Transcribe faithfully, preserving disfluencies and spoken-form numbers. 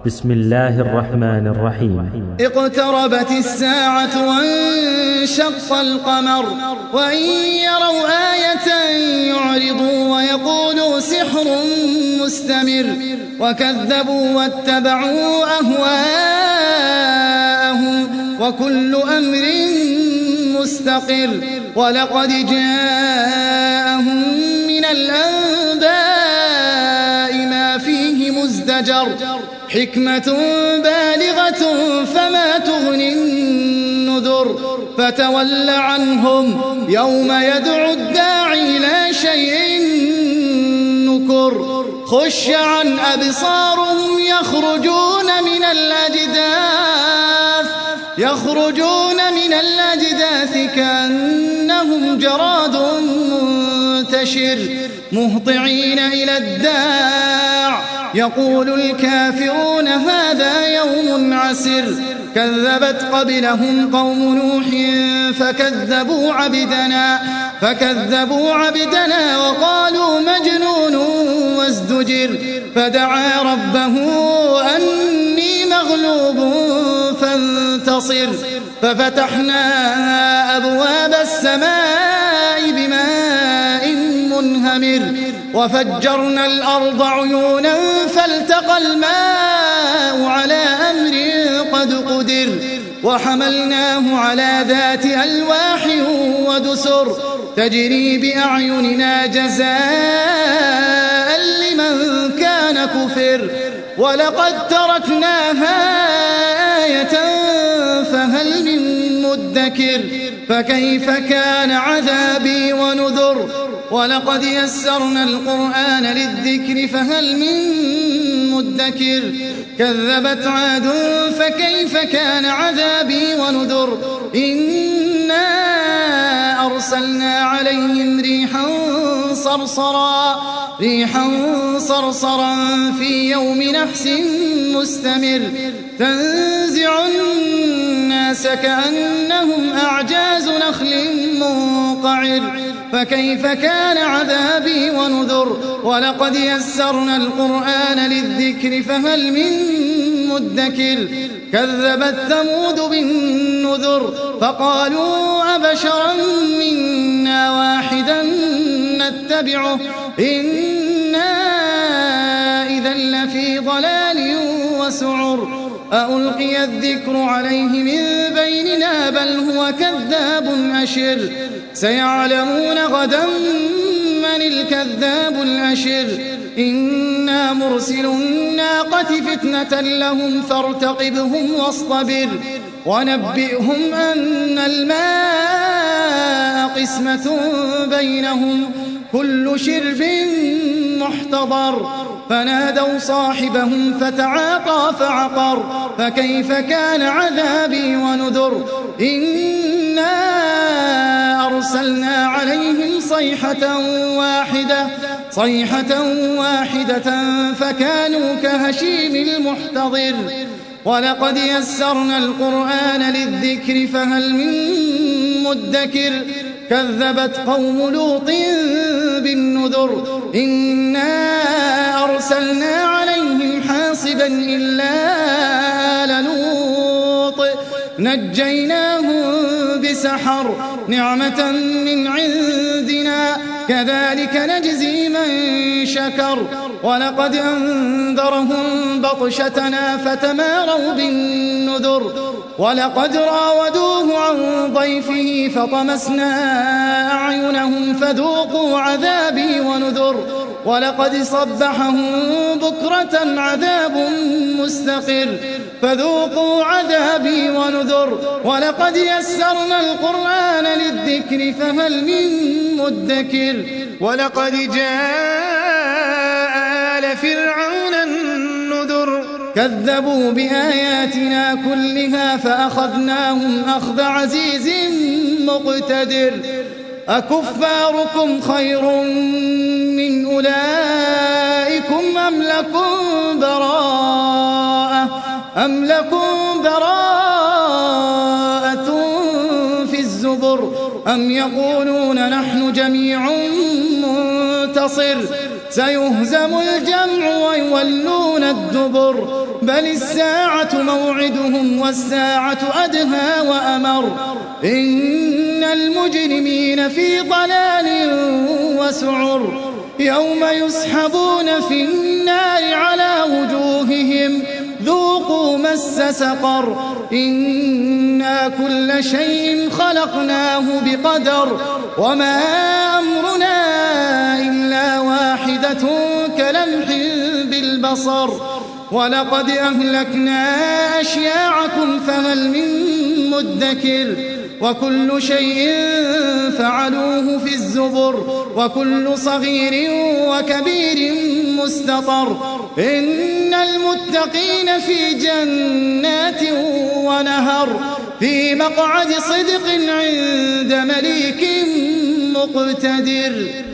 بسم الله الرحمن الرحيم. اقتربت الساعة وانشق القمر وإن يروا آية يعرضوا ويقولوا سحر مستمر وكذبوا واتبعوا أهواءهم وكل أمر مستقر ولقد جاءهم من الأنباء ما فيه مزدجر حكمة بالغة فما تغني النذر فتول عنهم يوم يدعو الداعي إلى شيء نكر خش عن أبصارهم يخرجون من الأجداث يخرجون من الأجداث كأنهم جراد منتشر مهطعين إلى الداع يقول الكافرون هذا يوم عسر كذبت قبلهم قوم نوح فكذبوا عبدنا فكذبوا عبدنا وقالوا مجنون وازدجر فدعا ربه أني مغلوب فانتصر ففتحنا أبواب السماء بماء منهمر وفجرنا الأرض عيونا فالتقى الماء على أمر قد قدر وحملناه على ذات ألواح ودسر تجري بأعيننا جزاء لمن كان كفر ولقد تركناها آية فهل من مدكر فكيف كان عذابي ونذر ولقد يسرنا القرآن للذكر فهل من مدكر كذبت عاد فكيف كان عذابي ونذر إنا أرسلنا عليهم ريحا صرصرا ريحا صرصرا في يوم نحس مستمر تنزع الناس كأنهم أعجاز نخل منقعر فكيف كان عذابي ونذر ولقد يسرنا القرآن للذكر فهل من مدكر كذبت ثمود بالنذر فقالوا أبشرا منا واحدا نتبعه إنا إذا لفي ضلال وسعر ألقي الذكر عليه من بيننا بل هو كذاب أشر سيعلمون غدا من الكذاب الأشر إنا مرسل الناقة فتنة لهم فارتقبهم واصطبر ونبئهم أن الماء قسمة بينهم كل شرب محتضر فنادوا صاحبهم فتعاطى فعقر فكيف كان عذابي ونذر إنا أرسلنا عليهم صيحة واحدة صيحة واحدة فكانوا كهشيم المحتضر ولقد يسرنا القرآن للذكر فهل من مدكر كذبت قوم لوط بالنذر إنا أرسلنا عليهم حاصبا إلا آل لوط نجيناهم بسحر نعمة من عندنا كذلك نجزي من شكر ولقد أنذرهم بطشتنا فتماروا بالنذر ولقد راودوه عن ضيفه فطمسنا أعينهم فذوقوا عذابي ونذر ولقد صبحهم بكرة عذاب مستقر فذوقوا عذابي ونذر ولقد يسرنا القرآن للذكر فهل من مدكر ولقد جاء آل فرعون النذر كذبوا بآياتنا كلها فأخذناهم أخذ عزيز مقتدر أكفاركم خير من أولئكم أم لكم براءة أم لكم براءة في الزبر أم يقولون نحن جميع منتصر سيهزم الجمع ويولون الدبر بل الساعة موعدهم والساعة أدهى وأمر إن المجرمين في ضلال وسعر يوم يسحبون في النار على وجوههم ذوقوا مس سقر إنا كل شيء خلقناه بقدر وما أمرنا إلا واحدة كلمح بالبصر ولقد أهلكنا أشياعكم فهل من مدكر وكل شيء فعلوه في الزبر وكل صغير وكبير مستطر إن المتقين في جنات ونهر في مقعد صدق عند مليك مقتدر.